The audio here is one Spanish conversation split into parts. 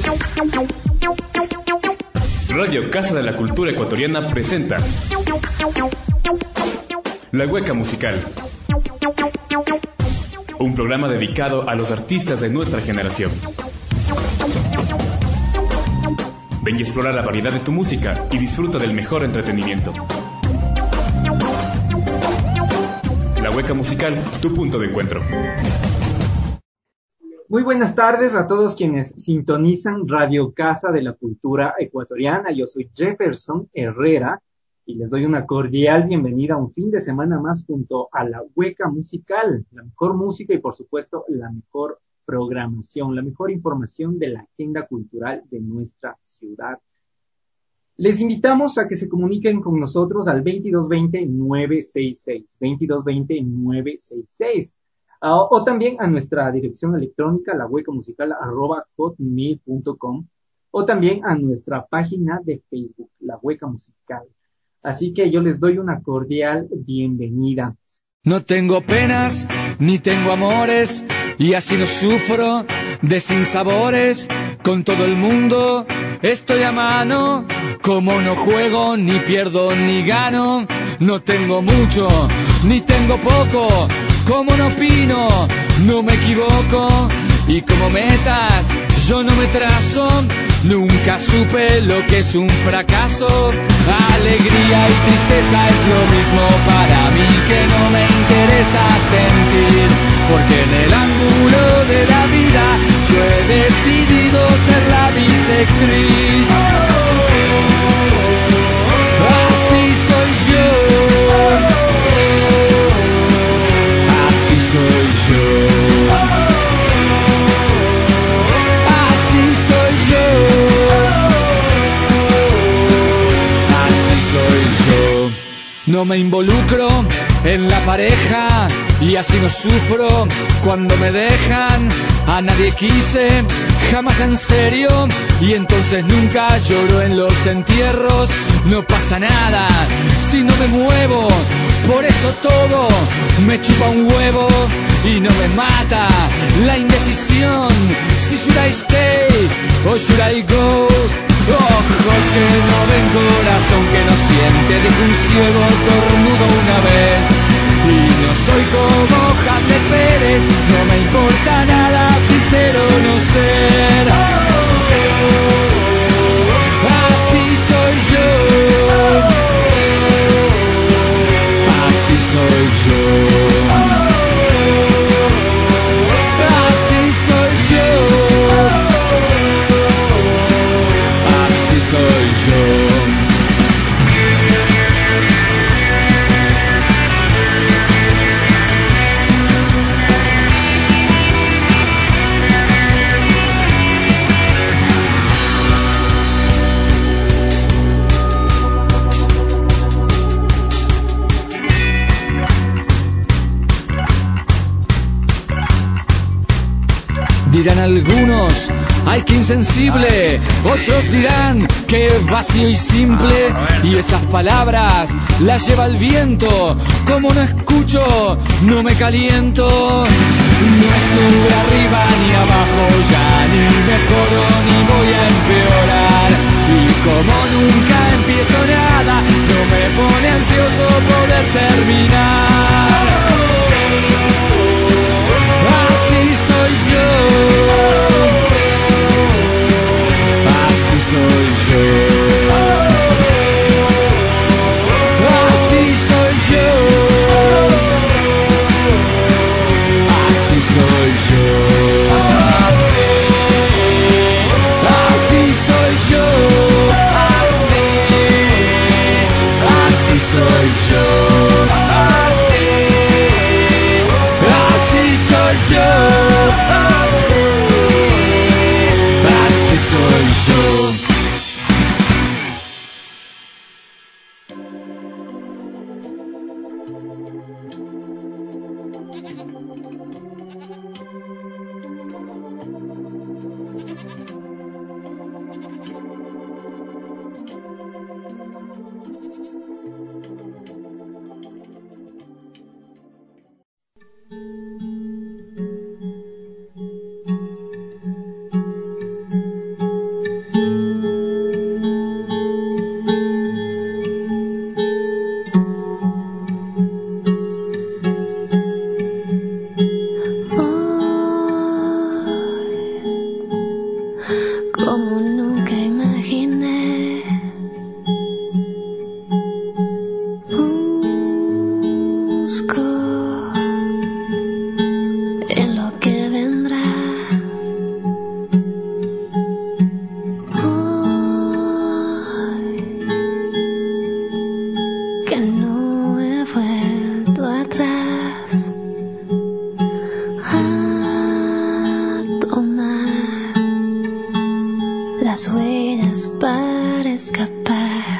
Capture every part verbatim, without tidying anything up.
Radio Casa de la Cultura Ecuatoriana presenta La Hueca Musical, un programa dedicado a los artistas de nuestra generación. Ven y explora la variedad de tu música y disfruta del mejor entretenimiento. La Hueca Musical, tu punto de encuentro. Muy buenas tardes a todos quienes sintonizan Radio Casa de la Cultura Ecuatoriana. Yo soy Jefferson Herrera y les doy una cordial bienvenida a un fin de semana más junto a La Hueca Musical, la mejor música y por supuesto la mejor programación, la mejor información de la agenda cultural de nuestra ciudad. Les invitamos a que se comuniquen con nosotros al veintidós veinte, nueve sesenta y seis, veintidós veinte, nueve sesenta y seis. Uh, o también a nuestra dirección electrónica, lahuecamusical arroba hotmail punto com, o también a nuestra página de Facebook, La Hueca Musical. Así que yo les doy una cordial bienvenida. No tengo penas, ni tengo amores, y así no sufro de sinsabores. Con todo el mundo estoy a mano, como no juego, ni pierdo, ni gano. No tengo mucho, ni tengo poco, como no opino, no me equivoco. Y como metas yo no me trazo, nunca supe lo que es un fracaso. Alegría y tristeza es lo mismo para mí, que no me interesa sentir, porque en el ángulo de la vida yo he decidido ser la bisectriz. Así soy yo, así soy yo, así soy yo, así soy yo. No me involucro en la pareja y así no sufro cuando me dejan. A nadie quise, jamás en serio, y entonces nunca lloro en los entierros. No pasa nada si no me muevo, por eso todo me chupa un huevo y no me mata la indecisión. Si should I stay o should I go? Ojos que no ven, corazón que no siente, dijo un ciego cornudo una vez. Y no soy como Hamlet Pérez, no me importa nada si ser o no ser. Así soy yo, así soy yo, así soy yo, así soy yo. Dirán algunos, ay que insensible, otros dirán que vacío y simple, y esas palabras las lleva el viento. Como no escucho, no me caliento. No estuve arriba ni abajo, ya ni mejoro ni voy a empeorar. Y como nunca empiezo nada, no me pone ansioso poder terminar. Así soy yo, así soy yo, así soy yo, así soy yo, así soy yo, así, así soy yo, así soy yo, así soy yo. como nunca imaginé. Busco en lo que vendrá. Hoy que no he vuelto atrás a tomar las huellas para escapar.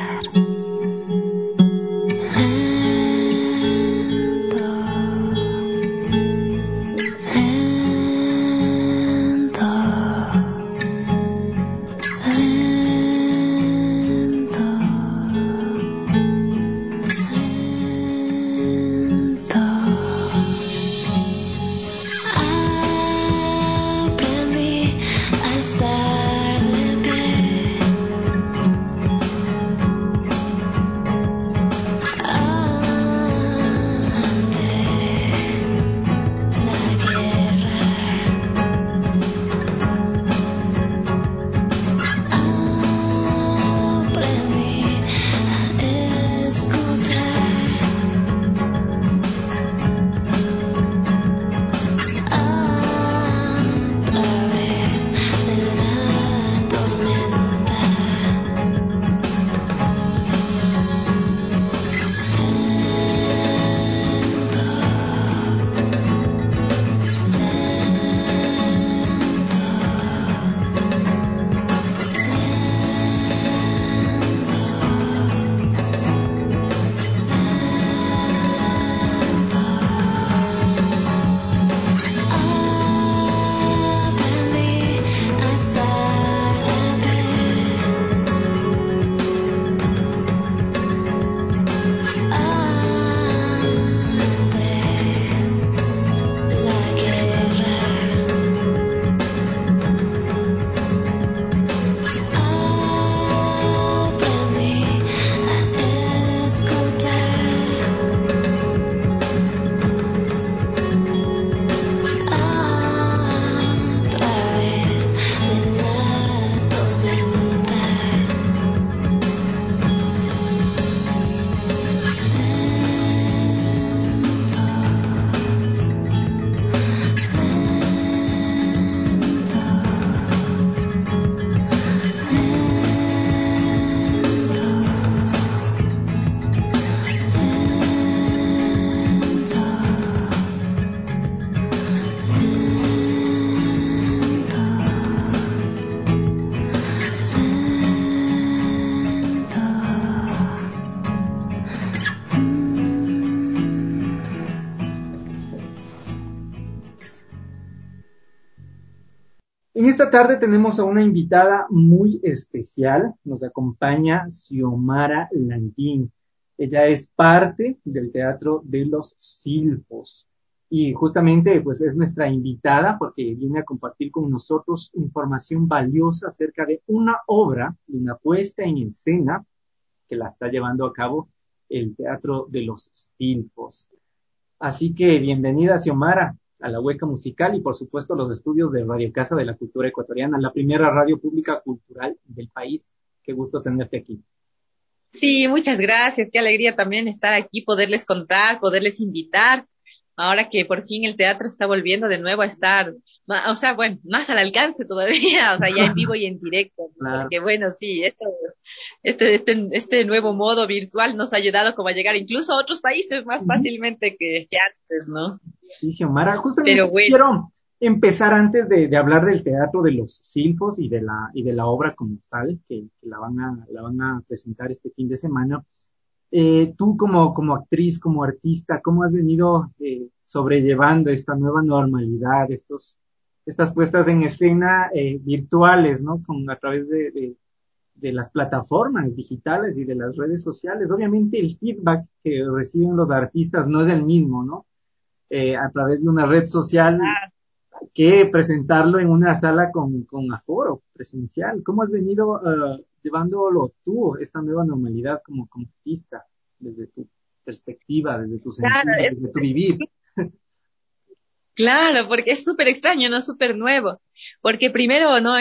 En esta tarde tenemos a una invitada muy especial. Nos acompaña Xiomara Landín. Ella es parte del Teatro de los Silfos. Y justamente pues es nuestra invitada porque viene a compartir con nosotros información valiosa acerca de una obra, una puesta en escena que la está llevando a cabo el Teatro de los Silfos. Así que bienvenida, Xiomara, a la Hueca Musical y por supuesto los estudios de Radio Casa de la Cultura Ecuatoriana, la primera radio pública cultural del país. Qué gusto tenerte aquí. Sí, muchas gracias. Qué alegría también estar aquí, poderles contar, poderles invitar. Ahora que por fin el teatro está volviendo de nuevo a estar, o sea, bueno, más al alcance todavía, o sea, ya en vivo y en directo, ¿no? Claro. Porque bueno, sí, esto, este, este, este nuevo modo virtual nos ha ayudado como a llegar incluso a otros países más fácilmente que, que antes, ¿no? Sí, Xiomara, justamente Pero bueno. quiero empezar antes de, de hablar del Teatro de los Silfos y de la, y de la obra como tal, que, que la van a, la van a presentar este fin de semana. Eh, tú como, como actriz, como artista, ¿cómo has venido eh, sobrellevando esta nueva normalidad, estos, estas puestas en escena eh, virtuales, ¿no? Con, a través de, de, de las plataformas digitales y de las redes sociales. Obviamente el feedback que reciben los artistas no es el mismo, ¿no? Eh, a través de una red social que presentarlo en una sala con, con aforo presencial. ¿Cómo has venido uh, llevándolo tú, esta nueva normalidad como, como artista, desde tu perspectiva, desde tu sentido, Claro, es, desde tu vivir? claro, porque es súper extraño, ¿no? Súper nuevo. Porque primero, ¿no? Es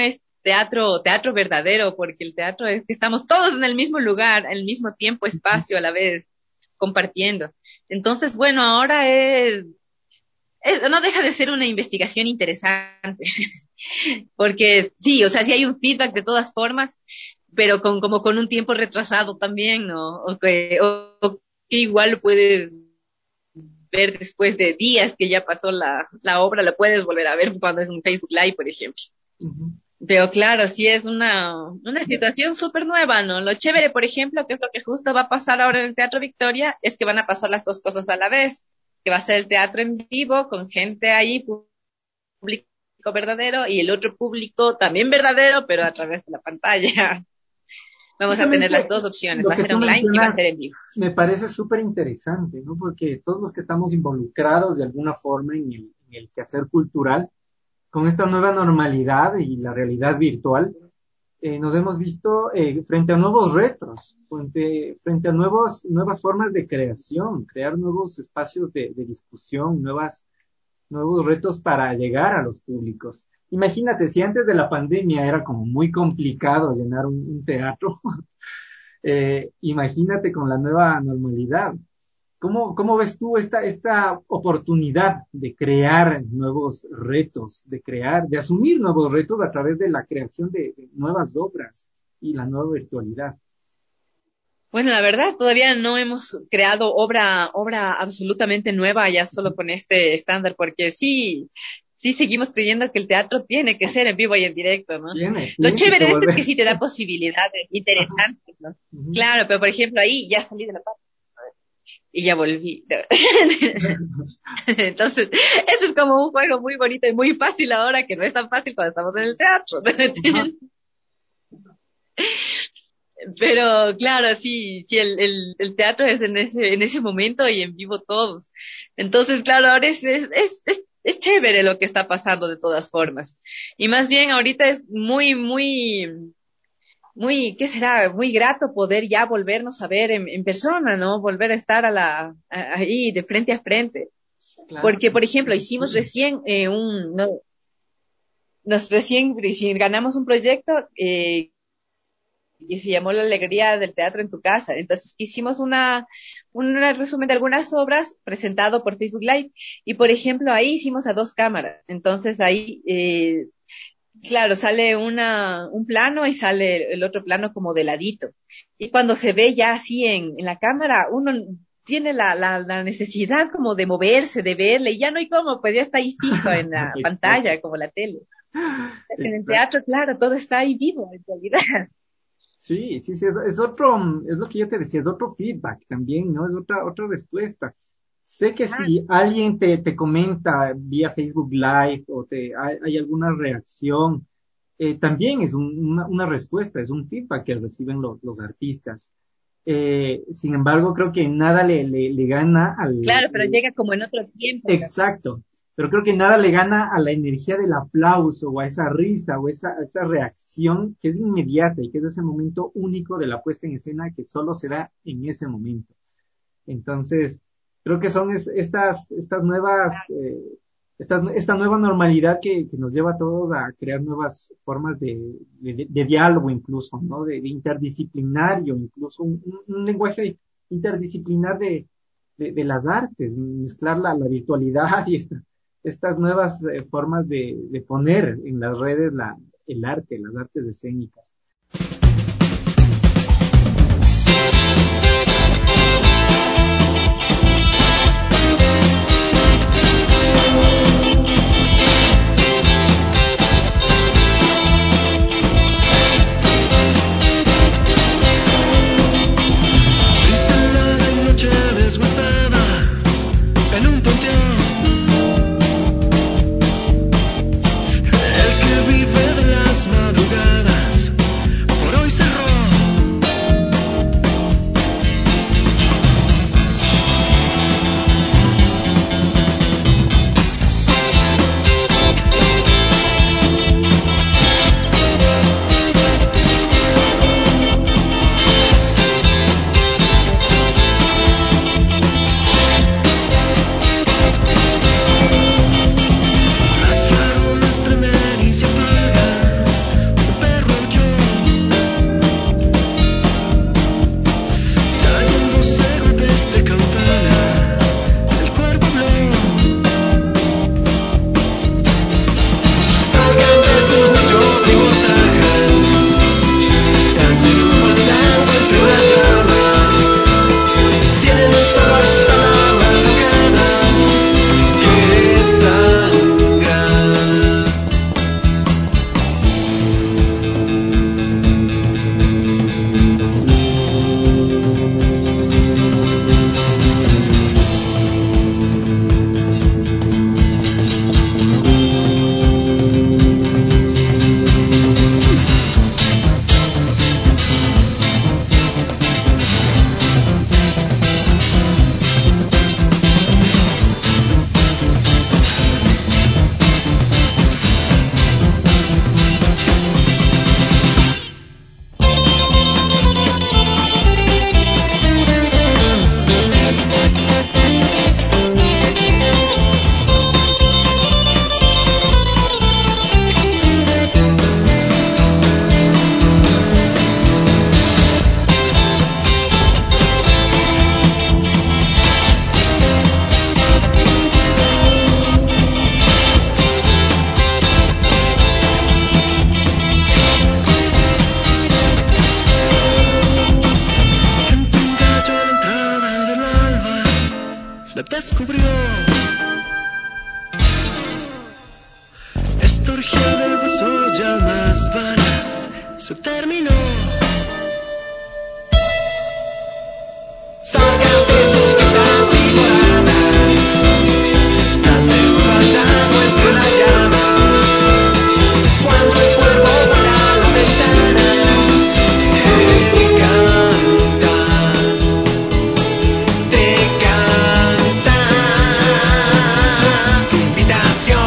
teatro, teatro verdadero, porque el teatro es que estamos todos en el mismo lugar, al mismo tiempo, espacio a la vez, compartiendo. Entonces, bueno, ahora es, es no deja de ser una investigación interesante, porque sí, o sea, sí hay un feedback de todas formas, pero con, como con un tiempo retrasado también, ¿no? O que, o, o que igual lo puedes ver después de días que ya pasó la, la obra, la puedes volver a ver cuando es un Facebook Live, por ejemplo. Ujú. Pero claro, sí es una, una situación súper nueva, ¿no? Lo chévere, por ejemplo, que es lo que justo va a pasar ahora en el Teatro Victoria, es que van a pasar las dos cosas a la vez, que va a ser el teatro en vivo, con gente ahí, público verdadero, y el otro público también verdadero, pero a través de la pantalla. Vamos a tener Justamente las dos opciones, lo va a que ser tú online y va a mencionas ser en vivo. me parece súper interesante, ¿no? Porque todos los que estamos involucrados de alguna forma en el, en el quehacer cultural, con esta nueva normalidad y la realidad virtual, eh, nos hemos visto eh, frente a nuevos retos, frente, frente a nuevos, nuevas formas de creación, crear nuevos espacios de, de discusión, nuevas, nuevos retos para llegar a los públicos. Imagínate, si antes de la pandemia era como muy complicado llenar un, un teatro, eh, imagínate con la nueva normalidad. ¿Cómo, cómo ves tú esta, esta oportunidad de crear nuevos retos, de crear, de asumir nuevos retos a través de la creación de, de nuevas obras y la nueva virtualidad? Bueno, la verdad, todavía no hemos creado obra, obra absolutamente nueva ya solo con este estándar, porque sí, sí seguimos creyendo que el teatro tiene que ser en vivo y en directo, ¿no? Tiene, Lo tiene que chévere de esto es que volver. sí te da posibilidades interesantes, ¿no? Ujú. Claro, pero por ejemplo ahí ya salí de la paz y ya volví. Entonces, eso es como un juego muy bonito y muy fácil ahora, que no es tan fácil cuando estamos en el teatro. Ajá. Pero claro, sí, sí, el, el, el teatro es en ese, en ese momento y en vivo todos. Entonces, claro, ahora es, es, es, es, es chévere lo que está pasando de todas formas. Y más bien ahorita es muy, muy, muy, ¿qué será? Muy grato poder ya volvernos a ver en, en persona, ¿no? Volver a estar a la, a- ahí de frente a frente. Claro, Porque, por ejemplo, hicimos recién eh, un, no, nos recién, recién ganamos un proyecto, eh, y se llamó La Alegría del Teatro en tu Casa. Entonces hicimos una, un resumen de algunas obras presentado por Facebook Live y por ejemplo ahí hicimos a dos cámaras. Entonces ahí, eh, claro, sale una, un plano y sale el otro plano como de ladito. Y cuando se ve ya así en, en la cámara, uno tiene la, la, la necesidad como de moverse, de verle, y ya no hay cómo, pues ya está ahí fijo en la exacto, pantalla, como la tele. Es que en el exacto. teatro, claro, todo está ahí vivo en realidad. Sí, sí, sí, es, es otro, es lo que yo te decía, es otro feedback también, ¿no? Es otra, otra respuesta. Sé que si alguien te, te comenta vía Facebook Live o te, hay, hay alguna reacción, eh, también es un- una, una respuesta, es un feedback que reciben los, los artistas. Eh, sin embargo, creo que nada le, le, le gana al, Claro, pero al- llega como en otro tiempo. exacto, pero creo que nada le gana a la energía del aplauso o a esa risa o esa, a esa reacción que es inmediata y que es ese momento único de la puesta en escena que solo se da en ese momento. Entonces, creo que son es- estas, estas nuevas, eh, estas, esta nueva normalidad que, que nos lleva a todos a crear nuevas formas de, de, de diálogo incluso, ¿no? De, de interdisciplinario, incluso un, un, un lenguaje interdisciplinar de, de, de las artes, mezclar la, la virtualidad y estas, estas nuevas eh, formas de, de poner en las redes la, el arte, las artes escénicas. Brisa de noche desguazada en un panteón. El que vive de las madrugadas por hoy cerró. descubrió. Esta orgía de besos llamas vanas se terminó. Salgan de sus tiendas y moradas, nace un fantasma entre las llamas. Cuando el cuervo vuela a la ventana, te canta, te canta tu invitación.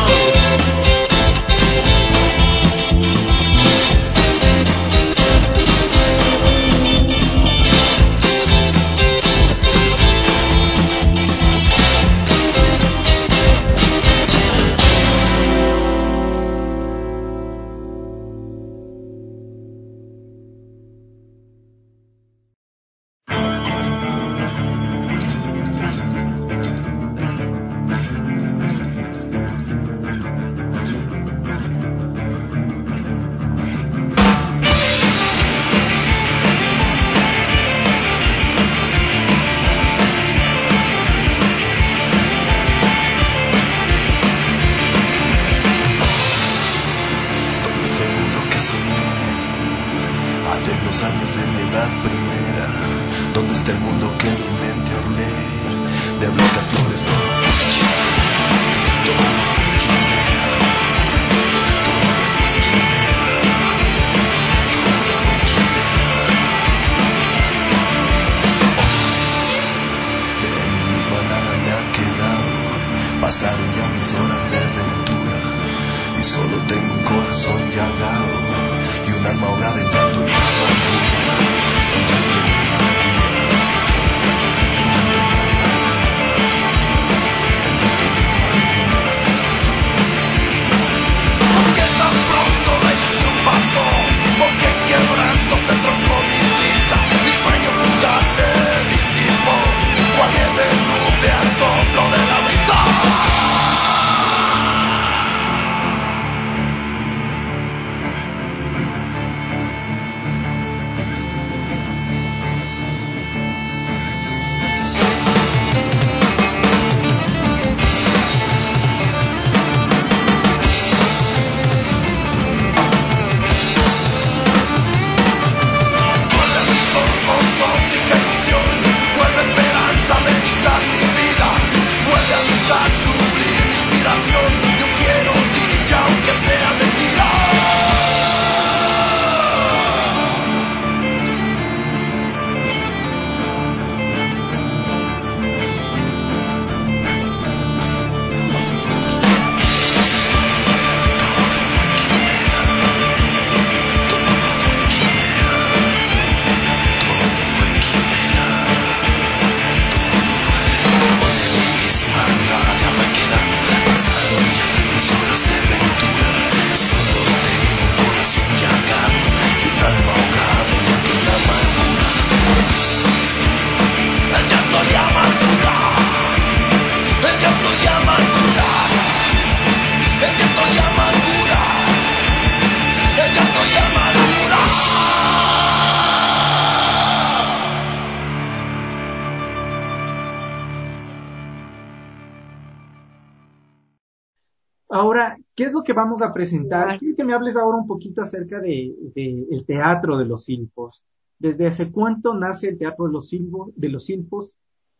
Ahora, ¿qué es lo que vamos a presentar? Quiero que me hables ahora un poquito acerca de, de el teatro de los Silfos. ¿Desde hace cuánto nace el teatro de los Silfos? De los Silfos?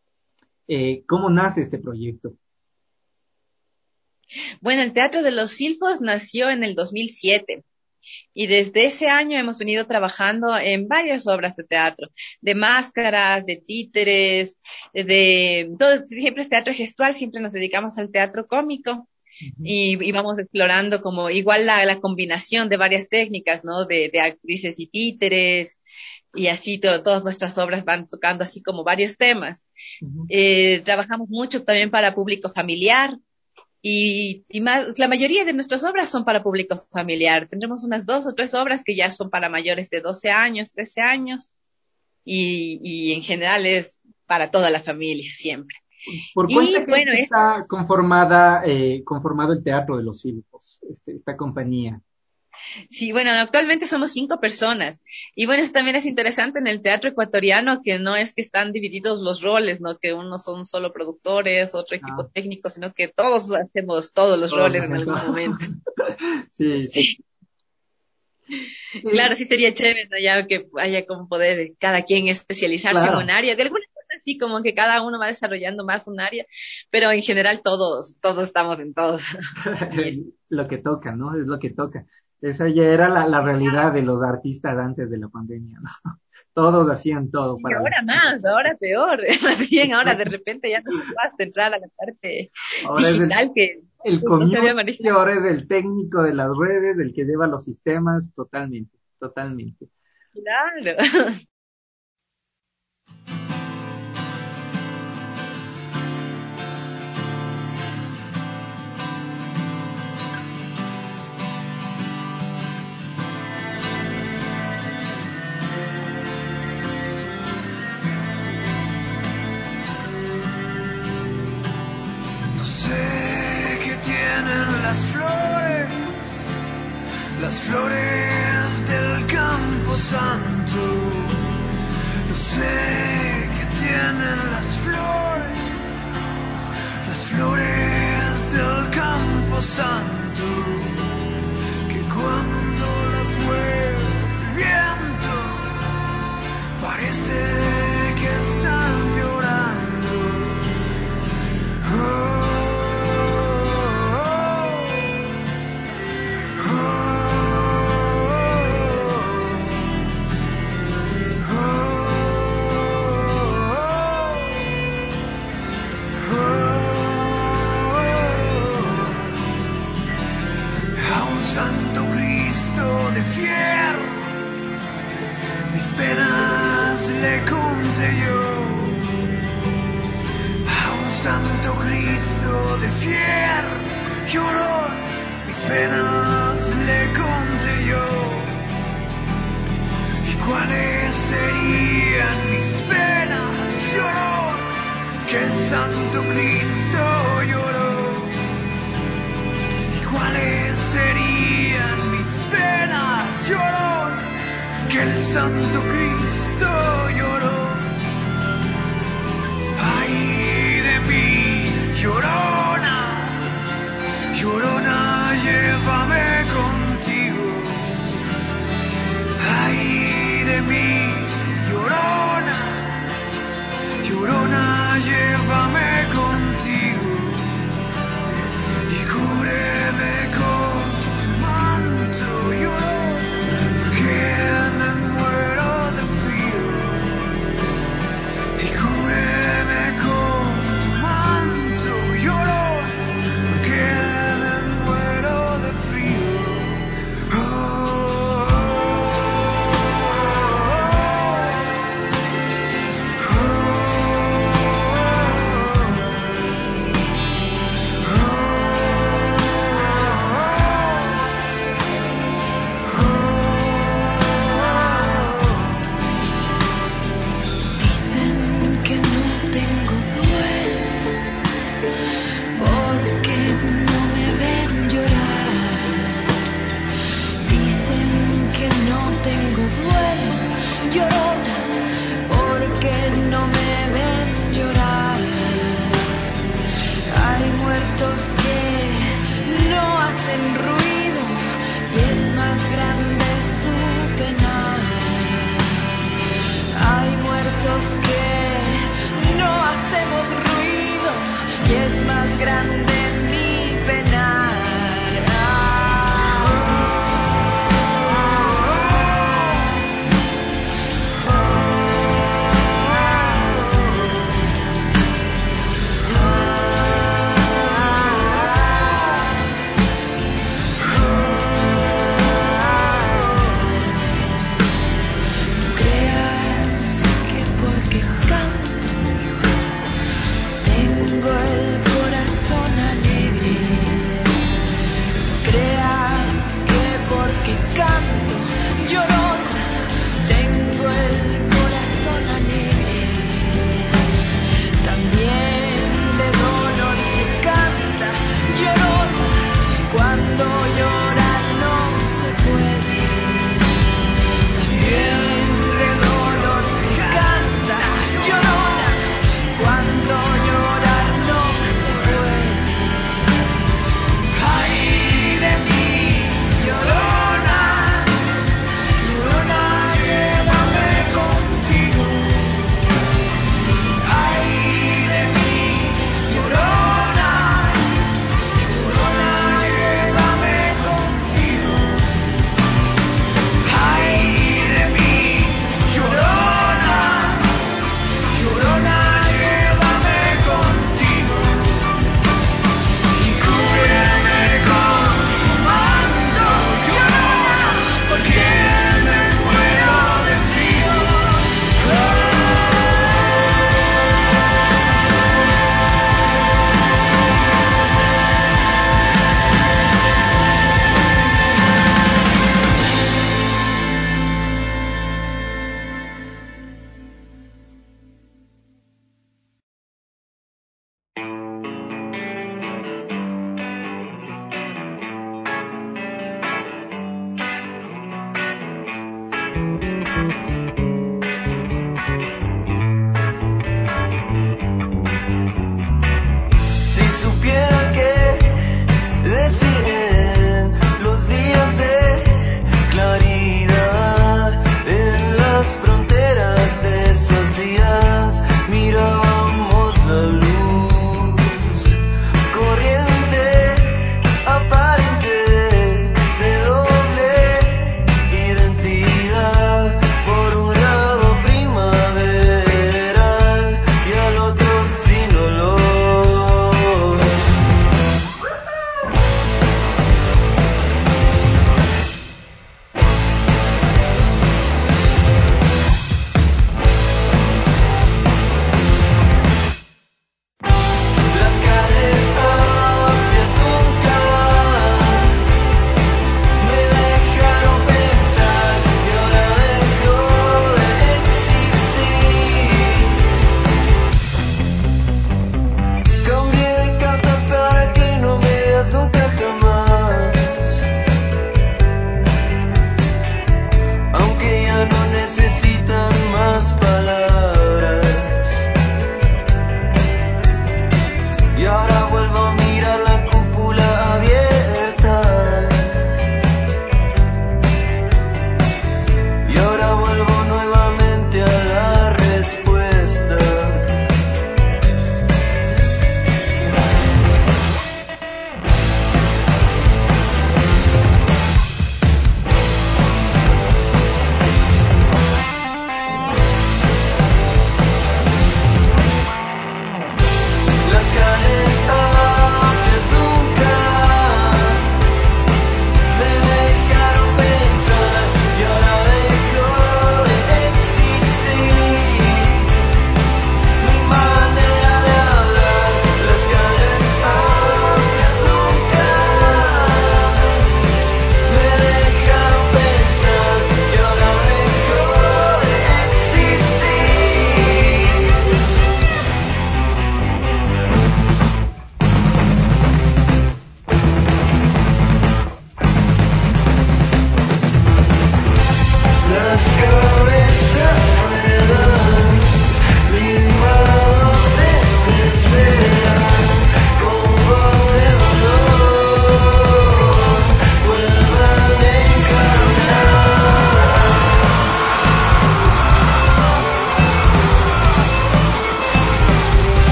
Eh, ¿cómo nace este proyecto? Bueno, el Teatro de los Silfos nació en el dos mil siete y desde ese año hemos venido trabajando en varias obras de teatro, de máscaras, de títeres, de todo, siempre es teatro gestual, siempre nos dedicamos al teatro cómico. Uh-huh. Y, y vamos explorando como igual la, la combinación de varias técnicas, ¿no? De, de actrices y títeres, y así to, todas nuestras obras van tocando así como varios temas. Uh-huh. Eh, trabajamos mucho también para público familiar, y, y más, la mayoría de nuestras obras son para público familiar. Tendremos unas dos o tres obras que ya son para mayores de doce años, trece años, y, y en general es para toda la familia siempre. ¿Por Y cuánta bueno, gente es, está conformada, eh, conformado el Teatro de los Silfos, este, esta compañía? Sí, bueno, actualmente somos cinco personas. Y bueno, eso también es interesante en el teatro ecuatoriano, que no es que están divididos los roles, ¿no? Que unos son solo productores, otro Ah, equipo técnico, sino que todos hacemos todos los todos roles en hacen todo. algún momento. Sí. Sí, Eh, claro, sí sería chévere, ¿no? Ya que haya como poder cada quien especializarse en un claro. área. De alguna forma sí, como que cada uno va desarrollando más un área, pero en general todos, todos estamos en todos. Y es- Lo que toca, ¿no? Es lo que toca. Esa ya era la, la realidad de los artistas antes de la pandemia, ¿no? Todos hacían todo y para la... ahora más, ahora peor. Más bien, ahora de repente ya no se puede entrar a la parte Ahora es el, digital que el no se había community, manejado. ahora es el técnico de las redes, el que lleva los sistemas, totalmente, totalmente. Claro. No sé qué tienen las flores, las flores del Campo Santo. No sé qué tienen las flores, las flores del Campo Santo, que cuando las mueve el viento parece que están llorando. Oh, a un santo Cristo de fierro, mis penas le conté yo. A un santo Cristo de fierro lloró, mis penas le conté yo. ¿Y cuáles serían mis penas? Lloró, que el santo Cristo lloró. ¿Y cuáles serían mis penas? Lloró, que el santo Cristo lloró. Ay de mí, llorona, llorona, llévame contigo. Ay de mí, llorona, llorona, llévame contigo. Y cúbreme con tu manto, llorona, porque me muero de frío. Y cúbreme con tu manto, llorona, porque me muero de frío. Oh, oh, Dicen que no tengo duelo porque no me ven llorar. Dicen que no tengo duelo, llorona, porque no me ven llorar. Hay muertos que no hacen ruido y es más grande su pena. Hay muertos que no hacemos ruido y es más grande mi pena.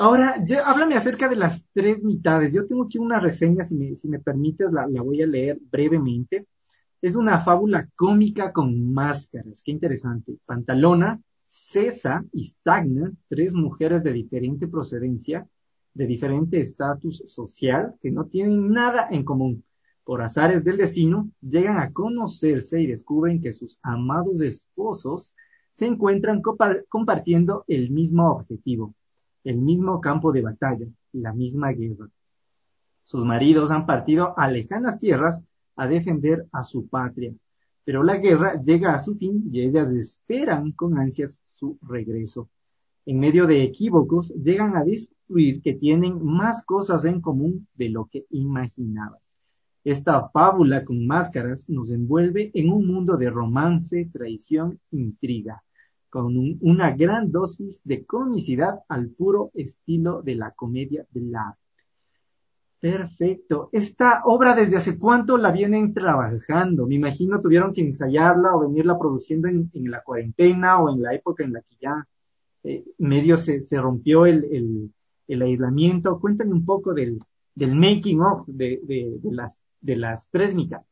Ahora, ya, háblame acerca de las tres mitades. Yo tengo aquí una reseña, si me, si me permites, la, la voy a leer brevemente. Es una fábula cómica con máscaras. Qué interesante. Pantalona, Cesa y Sagna, tres mujeres de diferente procedencia, de diferente estatus social, que no tienen nada en común. Por azares del destino, llegan a conocerse y descubren que sus amados esposos se encuentran compa- compartiendo el mismo objetivo, el mismo campo de batalla, la misma guerra. Sus maridos han partido a lejanas tierras a defender a su patria, pero la guerra llega a su fin y ellas esperan con ansias su regreso. En medio de equívocos, llegan a descubrir que tienen más cosas en común de lo que imaginaban. Esta fábula con máscaras nos envuelve en un mundo de romance, traición, intriga, con un- una gran dosis de comicidad al puro estilo de la comedia dell'arte. Perfecto. Esta obra, ¿desde hace cuánto la vienen trabajando? Me imagino tuvieron que ensayarla o venirla produciendo en, en la cuarentena o en la época en la que ya eh, medio se, se rompió el, el, el aislamiento. Cuéntame un poco del, del making of de, de, de las, de las tres mitades.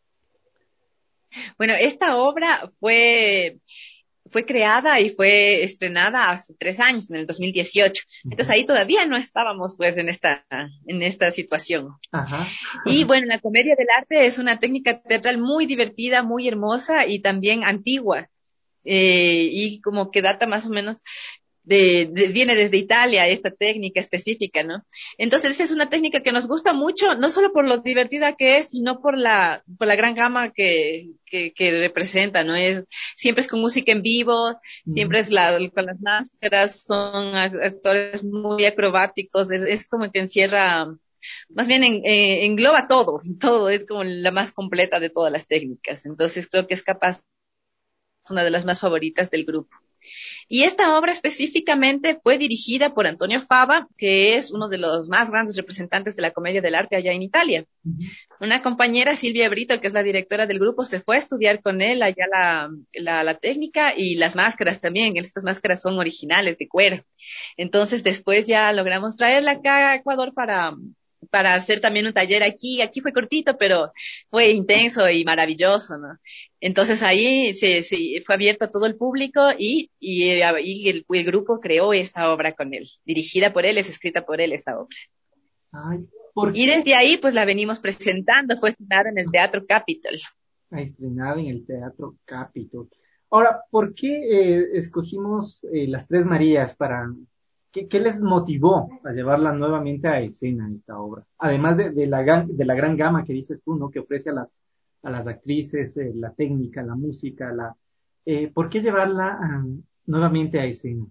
Bueno, esta obra fue, fue creada y fue estrenada hace tres años, en el dos mil dieciocho. Entonces ahí todavía no estábamos pues en esta, en esta situación. Ajá. Y bueno, la comedia del arte es una técnica teatral muy divertida, muy hermosa y también antigua. Eh, y como que data más o menos de, de- viene desde Italia esta técnica específica, ¿no? Entonces esa es una técnica que nos gusta mucho, no solo por lo divertida que es, sino por la, por la gran gama que, que, que representa, ¿no? Es, siempre es con música en vivo, Ujú. siempre es la, con las máscaras, son ac- actores muy acrobáticos, es, es como que encierra, más bien en- eh, engloba todo, todo, es como la más completa de todas las técnicas. Entonces creo que es capaz, una de las más favoritas del grupo. Y esta obra específicamente fue dirigida por Antonio Fava, que es uno de los más grandes representantes de la comedia del arte allá en Italia. Ujú. Una compañera, Silvia Brito, que es la directora del grupo, se fue a estudiar con él allá la, la, la técnica y las máscaras también. Estas máscaras son originales de cuero. Entonces después ya logramos traerla acá a Ecuador para, para hacer también un taller aquí. Aquí fue cortito, pero fue intenso y maravilloso, ¿no? Entonces ahí se, se fue abierto a todo el público y, y, eh, y el, el grupo creó esta obra con él. Dirigida por él, es escrita por él esta obra. Ay, ¿por Y qué? desde ahí pues la venimos presentando, fue estrenada en el Teatro Capitol. Ah, estrenada en el Teatro Capitol. Ahora, ¿por qué eh, escogimos eh, las Tres Marías para... ¿Qué, qué les motivó a llevarla nuevamente a escena esta obra? Además de, de la, gan- de la gran gama que dices tú, ¿no? Que ofrece a las, a las actrices, eh, la técnica, la música, la... eh, ¿por qué llevarla ah, nuevamente a escena?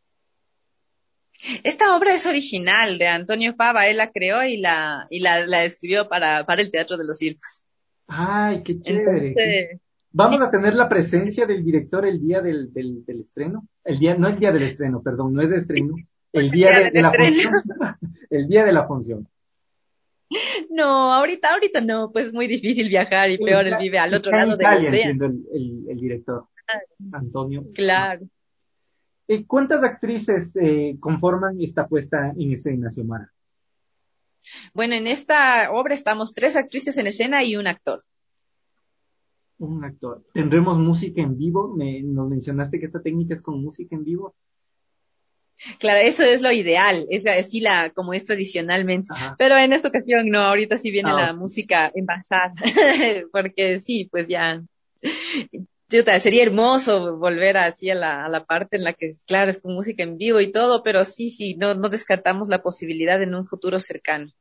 Esta obra es original de Antonio Fava, él la creó y la, y la, la escribió para, para el Teatro de los Circos. Ay, qué chévere. qué- Entonces, Vamos a tener la presencia del director el día del, del, del estreno. El día, no el día del estreno, perdón, no es de estreno. El el día día de, del de la estreno. función. El día de la función. No, ahorita, ahorita no, pues muy difícil viajar y peor, él Está, vive al otro está en lado del Italia, océano. entiendo, el, el, el director, Antonio. Claro. Eh, ¿Cuántas actrices eh, conforman esta puesta en escena, Xiomara? Bueno, en esta obra estamos tres actrices en escena y un actor. Un actor. ¿Tendremos música en vivo? Me, nos mencionaste que esta técnica es con música en vivo. Claro, eso es lo ideal, es así la, como es tradicionalmente. Ajá. Pero en esta ocasión no, ahorita sí viene Ah, la ok. música envasada, porque sí, pues ya. Chuta, sería hermoso volver así a la, a la parte en la que, claro, es con música en vivo y todo, pero sí, sí, no, no descartamos la posibilidad en un futuro cercano.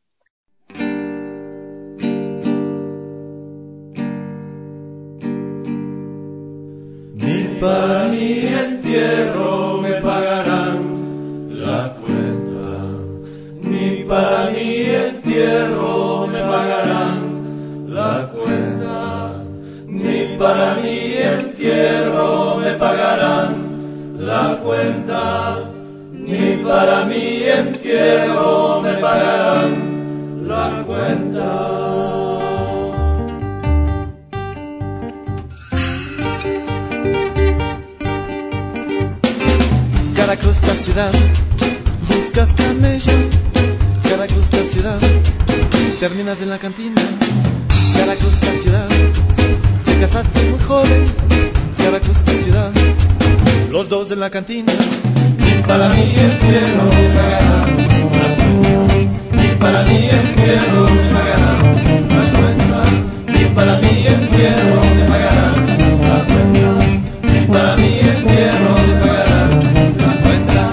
Ni para mi entierro me pagarán la cuenta, ni para mi entierro me pagarán la cuenta, ni para mi entierro me pagarán la cuenta, ni para mi entierro me pagarán la cuenta. Veracruz, la ciudad, buscas camello, Caracruz la ciudad, terminas en la cantina, Caracruz la ciudad, te casaste muy joven, Caracruz la ciudad, los dos en la cantina. Ni para mí el cielo me pagará una cuenta, ni para mí el cielo me pagará una cuenta, ni para mí el cielo me pagará una cuenta, ni para mí el cielo me pagará una cuenta.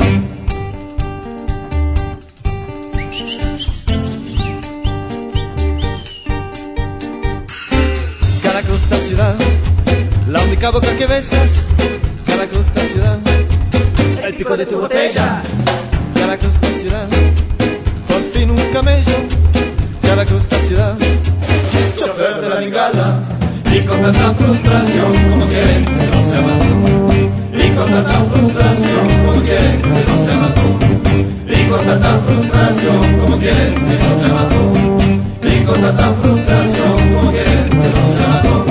Caracruz la ciudad, la única boca que besas, Caracruz la ciudad, el pico de tu botella, Caracruz la ciudad, por fin un camello, Caracruz la ciudad, chofer de la bengala, y con tanta frustración como quieren que no sea matón, y con tanta frustración como quieren que no sea matón, y con tanta frustración como quieren que no sea matón, y con tanta frustración como quieren que no sea matón.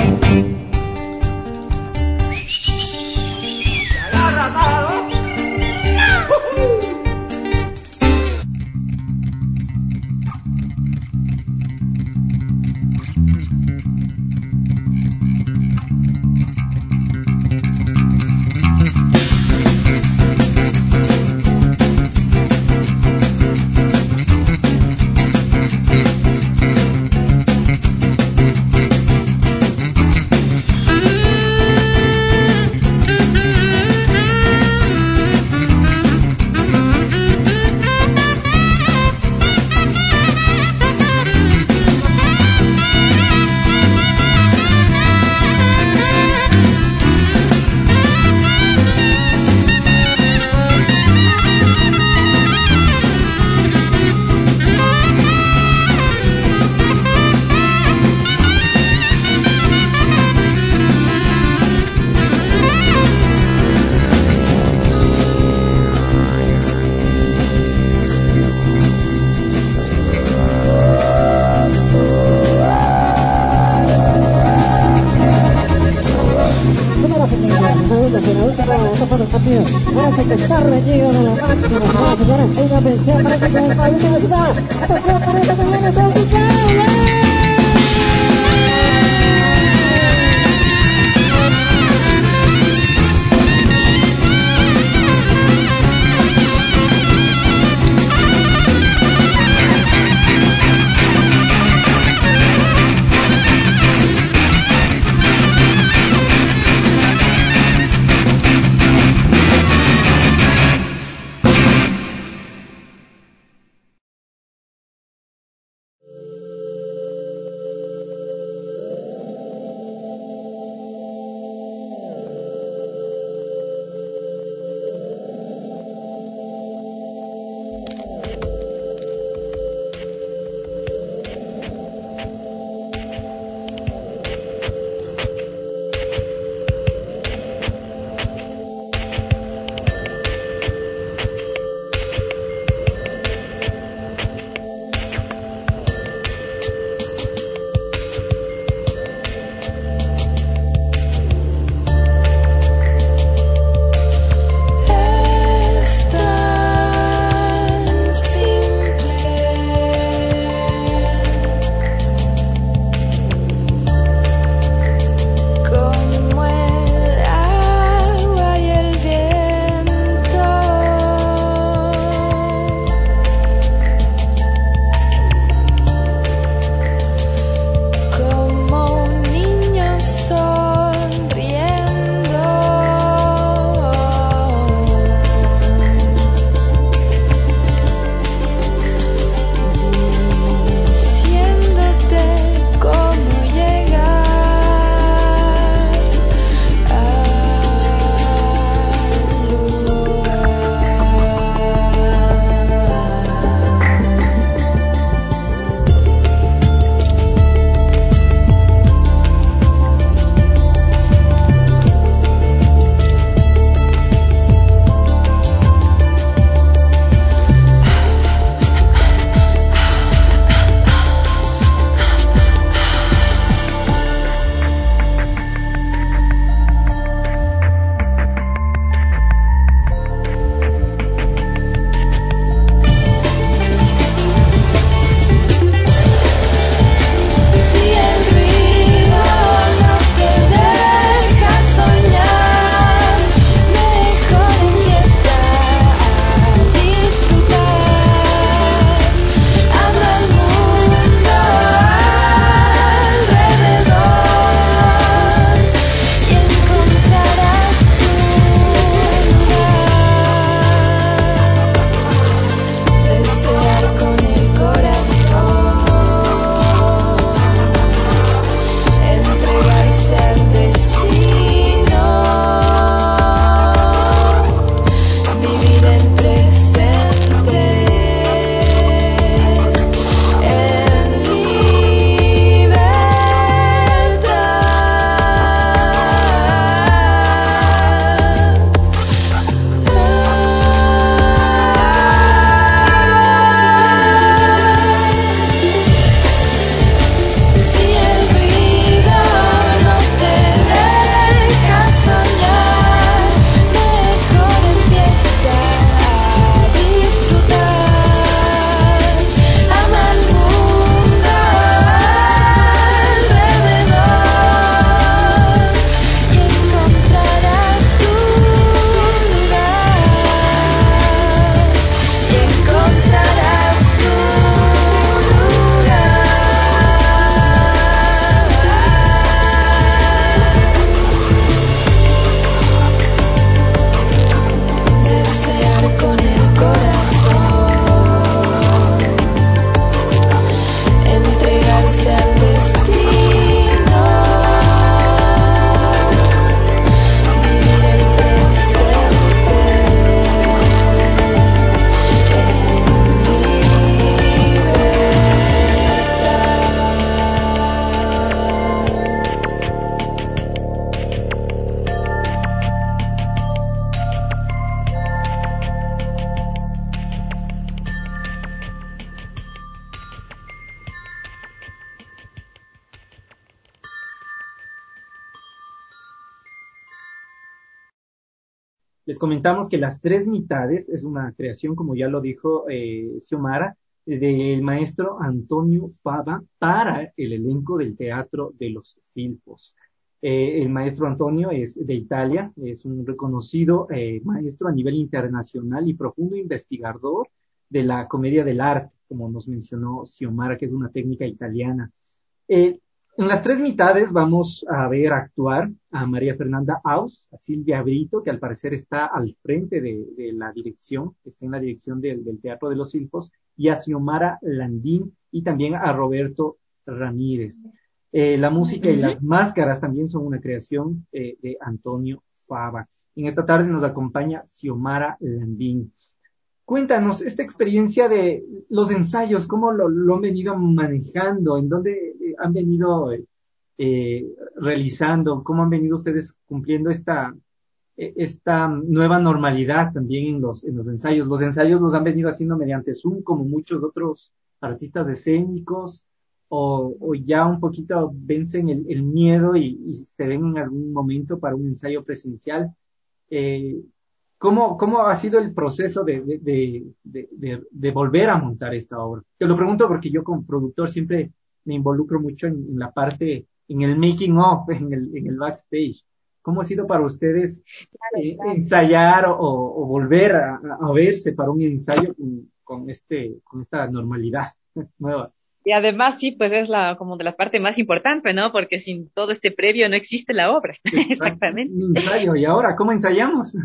Les comentamos que Las Tres Mitades es una creación, como ya lo dijo eh, Xiomara, del maestro Antonio Fava para el elenco del Teatro de los Silfos. Eh, el maestro Antonio es de Italia, es un reconocido eh, maestro a nivel internacional y profundo investigador de la comedia del arte, como nos mencionó Xiomara, que es una técnica italiana. Eh, en Las Tres Mitades vamos a ver actuar a María Fernanda Aus, a Silvia Brito, que al parecer está al frente de, de la dirección, está en la dirección del, del Teatro de los Silfos, y a Xiomara Landín y también a Roberto Ramírez. Eh, la música y las máscaras también son una creación eh, de Antonio Fava. En esta tarde nos acompaña Xiomara Landín. Cuéntanos esta experiencia de los ensayos, cómo lo, lo han venido manejando, en dónde eh, han venido eh, realizando, cómo han venido ustedes cumpliendo esta, eh, esta nueva normalidad también en los, en los ensayos. Los ensayos los han venido haciendo mediante Zoom, como muchos otros artistas escénicos, o, o ya un poquito vencen el, el miedo y, y se ven en algún momento para un ensayo presencial. Eh, ¿Cómo, ¿Cómo ha sido el proceso de, de, de, de, de, de volver a montar esta obra? Te lo pregunto porque yo como productor siempre me involucro mucho en, en la parte, en el making of, en el, en el backstage. ¿Cómo ha sido para ustedes eh, ensayar o, o volver a, a verse para un ensayo con, con, este, con esta normalidad nueva? Y además, sí, pues es la como de la parte más importante, ¿no? Porque sin todo este previo no existe la obra. Exactamente. Un ensayo, ¿y ahora cómo ensayamos?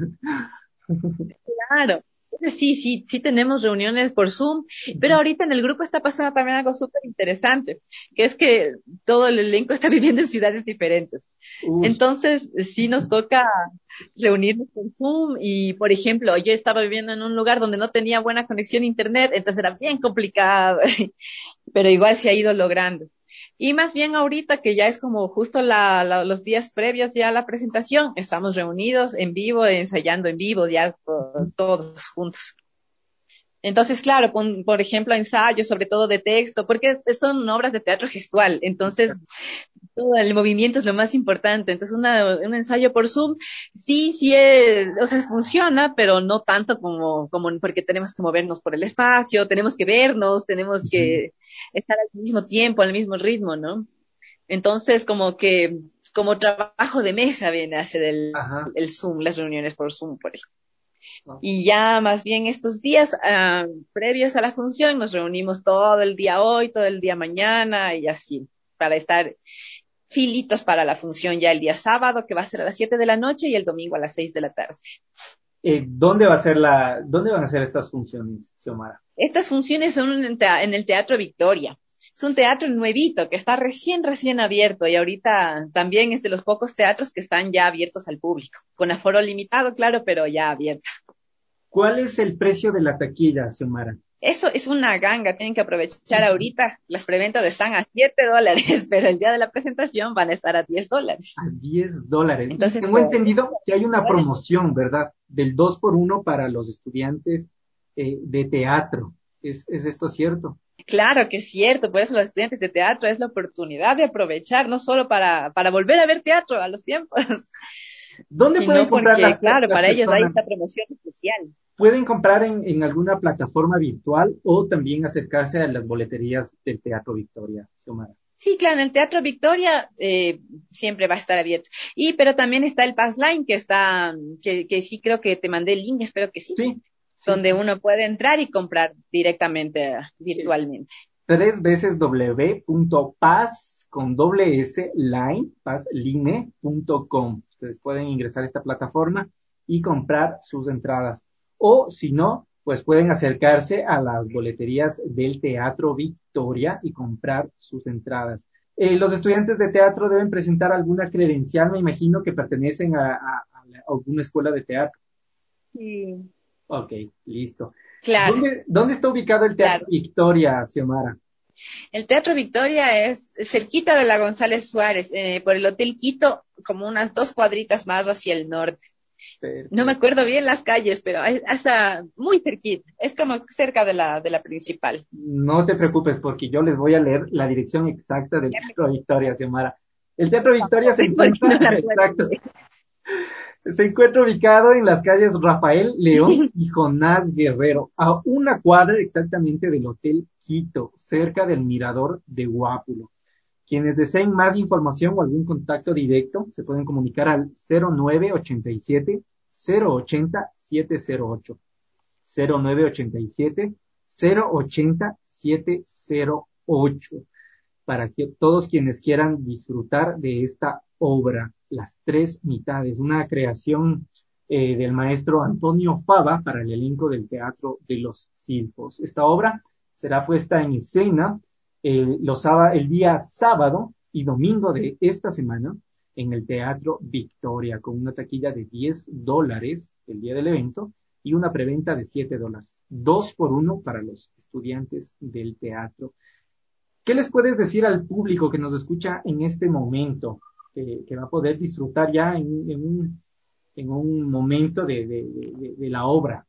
Claro. Sí, sí, sí tenemos reuniones por Zoom, pero ahorita en el grupo está pasando también algo súper interesante, que es que todo el elenco está viviendo en ciudades diferentes. Uy. Entonces, sí nos toca reunirnos por Zoom y, por ejemplo, yo estaba viviendo en un lugar donde no tenía buena conexión a internet, entonces era bien complicado, pero igual se ha ido logrando. Y más bien ahorita que ya es como justo la, la, los días previos ya a la presentación, estamos reunidos en vivo, ensayando en vivo, ya uh, todos juntos. Entonces, claro, por, por ejemplo, ensayos, sobre todo de texto, porque es, son obras de teatro gestual, entonces todo el movimiento es lo más importante. Entonces, una, un ensayo por Zoom, sí, sí, es, o sea, funciona, pero no tanto como, como porque tenemos que movernos por el espacio, tenemos que vernos, tenemos Sí. que estar al mismo tiempo, al mismo ritmo, ¿no? Entonces, como que, como trabajo de mesa viene a ser el, Ajá. el Zoom, las reuniones por Zoom, por ejemplo. Wow. Y ya más bien estos días uh, previos a la función nos reunimos todo el día hoy, todo el día mañana y así, para estar filitos para la función ya el día sábado, que va a ser a las siete de la noche, y el domingo a las seis de la tarde. Eh, ¿dónde va a ser la, dónde van a ser estas funciones, Xiomara? Estas funciones son en, tea- en el Teatro Victoria. Es un teatro nuevito que está recién, recién abierto y ahorita también es de los pocos teatros que están ya abiertos al público, con aforo limitado, claro, pero ya abierto. ¿Cuál es el precio de la taquilla, Xiomara? Eso es una ganga, tienen que aprovechar ahorita. Las preventas están a siete dólares, pero el día de la presentación van a estar a diez dólares. A diez dólares. Entonces, tengo pues, entendido que hay una promoción, ¿verdad? Del dos por uno para los estudiantes eh, de teatro. ¿Es, ¿Es esto cierto? Claro que es cierto, por eso los estudiantes de teatro es la oportunidad de aprovechar, no solo para, para volver a ver teatro a los tiempos, ¿Dónde pueden sino comprar porque, las, claro, las para ellos hay personas? esta promoción especial. ¿Pueden comprar en, en alguna plataforma virtual o también acercarse a las boleterías del Teatro Victoria, Xiomara? Sí, claro, en el Teatro Victoria eh, siempre va a estar abierto. Y, pero también está el Passline, que está, que, que sí creo que te mandé el link, espero que sí, Sí. sí donde sí. uno puede entrar y comprar directamente, uh, virtualmente. Tres veces w.paz con doble s line, pazline punto com. Ustedes pueden ingresar a esta plataforma y comprar sus entradas. O si no, pues pueden acercarse a las boleterías del Teatro Victoria y comprar sus entradas. Eh, los estudiantes de teatro deben presentar alguna credencial, me imagino que pertenecen a, a, a alguna escuela de teatro. Sí. Ok, listo. Claro, ¿Dónde, ¿Dónde está ubicado el Teatro claro. Victoria, Xiomara? El Teatro Victoria es cerquita de la González Suárez, eh, por el Hotel Quito, como unas dos cuadritas más hacia el norte. Perfecto. No me acuerdo bien las calles, pero es hasta muy cerquita. Es como cerca de la, de la principal. No te preocupes porque yo les voy a leer la dirección exacta del Teatro Victoria, Xiomara. El Teatro Victoria se Porque encuentra, no la puedo exacto, leer. Se encuentra ubicado en las calles Rafael León y Jonás Guerrero, a una cuadra exactamente del Hotel Quito, cerca del Mirador de Guápulo. Quienes deseen más información o algún contacto directo se pueden comunicar al cero nueve ochenta y siete, cero ochenta, siete cero ocho. cero nueve ochenta y siete, cero ochenta, siete cero ocho, para que todos quienes quieran disfrutar de esta obra, Las Tres Mitades, una creación eh, del maestro Antonio Fava para el elenco del Teatro de los Silfos. Esta obra será puesta en escena eh, los sába- el día sábado y domingo de esta semana en el Teatro Victoria, con una taquilla de diez dólares el día del evento y una preventa de siete dólares. Dos por uno para los estudiantes del teatro. ¿Qué les puedes decir al público que nos escucha en este momento, que, que va a poder disfrutar ya en, en, un, en un momento de, de, de, de la obra?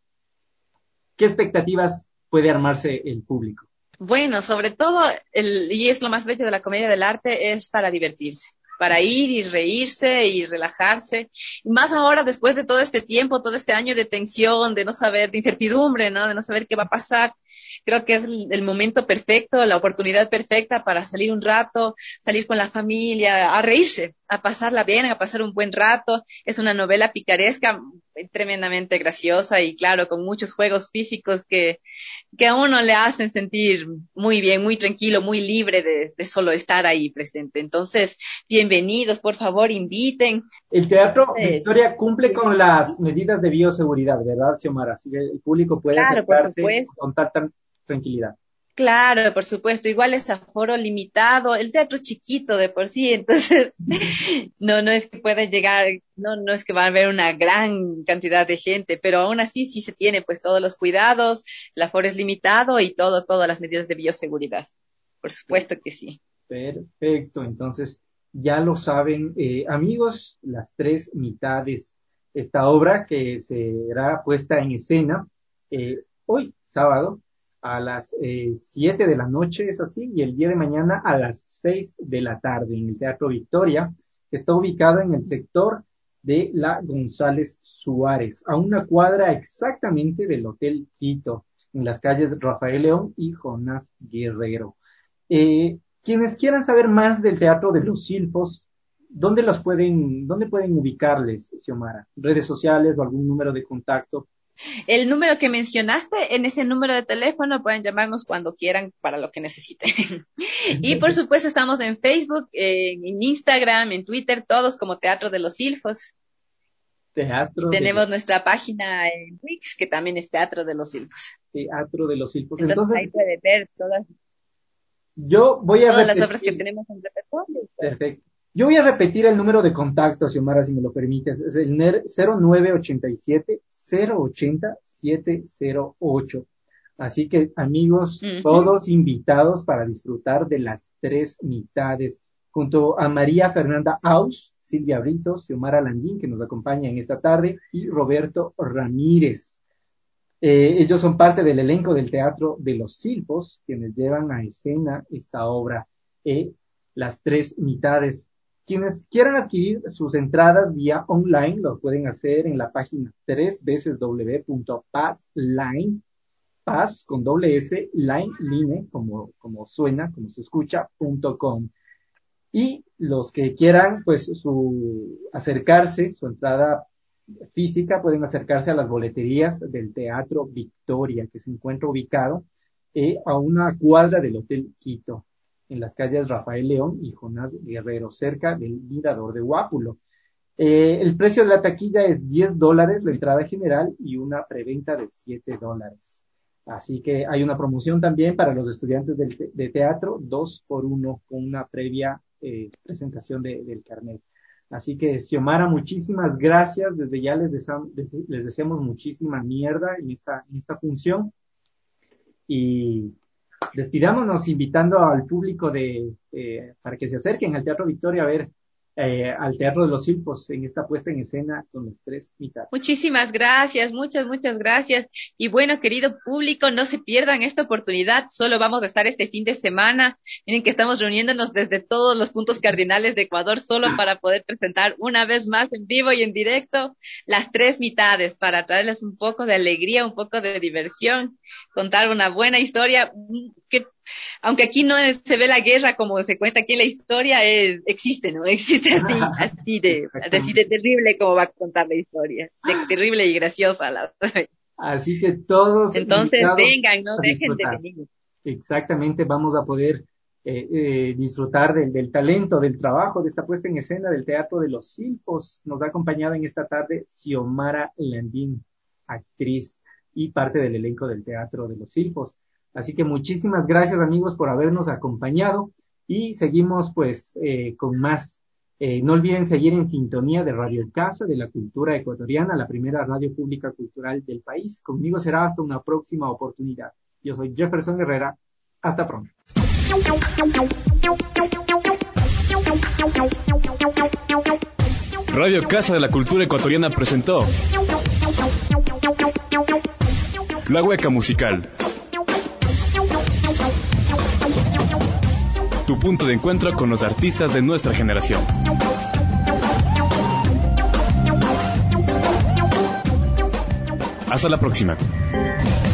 ¿Qué expectativas puede armarse el público? Bueno, sobre todo, el, y es lo más bello de la comedia del arte, es para divertirse, para ir y reírse y relajarse. Y más ahora, después de todo este tiempo, todo este año de tensión, de no saber, de incertidumbre, ¿no? De no saber qué va a pasar. Creo que es el, el momento perfecto, la oportunidad perfecta para salir un rato, salir con la familia, a reírse, a pasarla bien, a pasar un buen rato. Es una novela picaresca, tremendamente graciosa y claro, con muchos juegos físicos que que a uno le hacen sentir muy bien, muy tranquilo, muy libre de, de solo estar ahí presente. Entonces, bienvenidos, por favor, inviten. El Teatro Entonces, Victoria cumple con las medidas de bioseguridad, ¿verdad, Xiomara? Así que el público puede claro, por acercarse supuesto. con tanta tranquilidad. Claro, por supuesto, igual es aforo limitado, el teatro es chiquito de por sí, entonces no, no es que pueda llegar, no, no es que va a haber una gran cantidad de gente, pero aún así sí se tiene pues todos los cuidados, el aforo es limitado y todo, todas las medidas de bioseguridad. Por supuesto que sí. Perfecto, entonces ya lo saben, eh, amigos, Las Tres Mitades, esta obra que será puesta en escena eh, hoy, sábado, a las eh, siete de la noche, es así, y el día de mañana a las seis de la tarde en el Teatro Victoria, que está ubicado en el sector de la González Suárez, a una cuadra exactamente del Hotel Quito, en las calles Rafael León y Jonás Guerrero. Eh, quienes quieran saber más del Teatro de los Silfos, ¿dónde los pueden, dónde pueden ubicarles, Xiomara? ¿Redes sociales o algún número de contacto? El número que mencionaste, en ese número de teléfono pueden llamarnos cuando quieran para lo que necesiten. Y por supuesto estamos en Facebook, eh, en Instagram, en Twitter, todos como Teatro de los Silfos. Y Teatro de los, tenemos nuestra página en Wix, que también es Teatro de los Silfos. Teatro de los Silfos. Entonces ahí Entonces, puede ver todas, yo voy a todas las obras que repetir, tenemos en repertorio. perfecto. Yo voy a repetir el número de contacto, Xiomara, si me lo permites. Es el NER cero nueve ochenta y siete, cero ochenta, siete cero ocho. Así que, amigos, Ujú. todos invitados para disfrutar de Las Tres Mitades, junto a María Fernanda Aus, Silvia Brito, Xiomara Landín, que nos acompaña en esta tarde, y Roberto Ramírez. Eh, ellos son parte del elenco del Teatro de los Silfos, quienes llevan a escena esta obra, eh, Las Tres Mitades. Quienes quieran adquirir sus entradas vía online lo pueden hacer en la página tres veces w punto pazline, paz con doble s, line, line, como, como suena, como se escucha, punto com. Y los que quieran, pues, su, acercarse, su entrada física, pueden acercarse a las boleterías del Teatro Victoria, que se encuentra ubicado eh, a una cuadra del Hotel Quito, en las calles Rafael León y Jonás Guerrero, cerca del Mirador de Guápulo. Eh, el precio de la taquilla es diez dólares, la entrada general, y una preventa de siete dólares. Así que hay una promoción también para los estudiantes del te de teatro, dos por uno, con una previa eh, presentación de, del carnet. Así que, Xiomara, muchísimas gracias. Desde ya les, deseamos, les deseamos muchísima mierda en esta, en esta función. Y despidámonos invitando al público de, eh, para que se acerquen al Teatro Victoria a ver eh, al Teatro de los Silfos en esta puesta en escena con las tres mitades. Muchísimas gracias, muchas, muchas gracias. Y bueno, querido público, no se pierdan esta oportunidad. Solo vamos a estar este fin de semana en el que estamos reuniéndonos desde todos los puntos cardinales de Ecuador solo para poder presentar una vez más en vivo y en directo las tres mitades para traerles un poco de alegría, un poco de diversión, contar una buena historia que aunque aquí no es, se ve la guerra como se cuenta aquí en la historia, es, existe, ¿no? Existe así, así de, así de terrible como va a contar la historia, de terrible y graciosa a la vez. Así que todos Entonces vengan, no dejen de venir. Exactamente, vamos a poder eh, eh, disfrutar del, del talento, del trabajo, de esta puesta en escena del Teatro de los Silfos. Nos ha acompañado en esta tarde Xiomara Landín, actriz y parte del elenco del Teatro de los Silfos. Así que muchísimas gracias, amigos, por habernos acompañado y seguimos pues eh, con más. Eh, no olviden seguir en sintonía de Radio Casa de la Cultura Ecuatoriana, la primera radio pública cultural del país. Conmigo será hasta una próxima oportunidad. Yo soy Jefferson Herrera. Hasta pronto. Radio Casa de la Cultura Ecuatoriana presentó La Hueca Musical. Tu punto de encuentro con los artistas de nuestra generación. Hasta la próxima.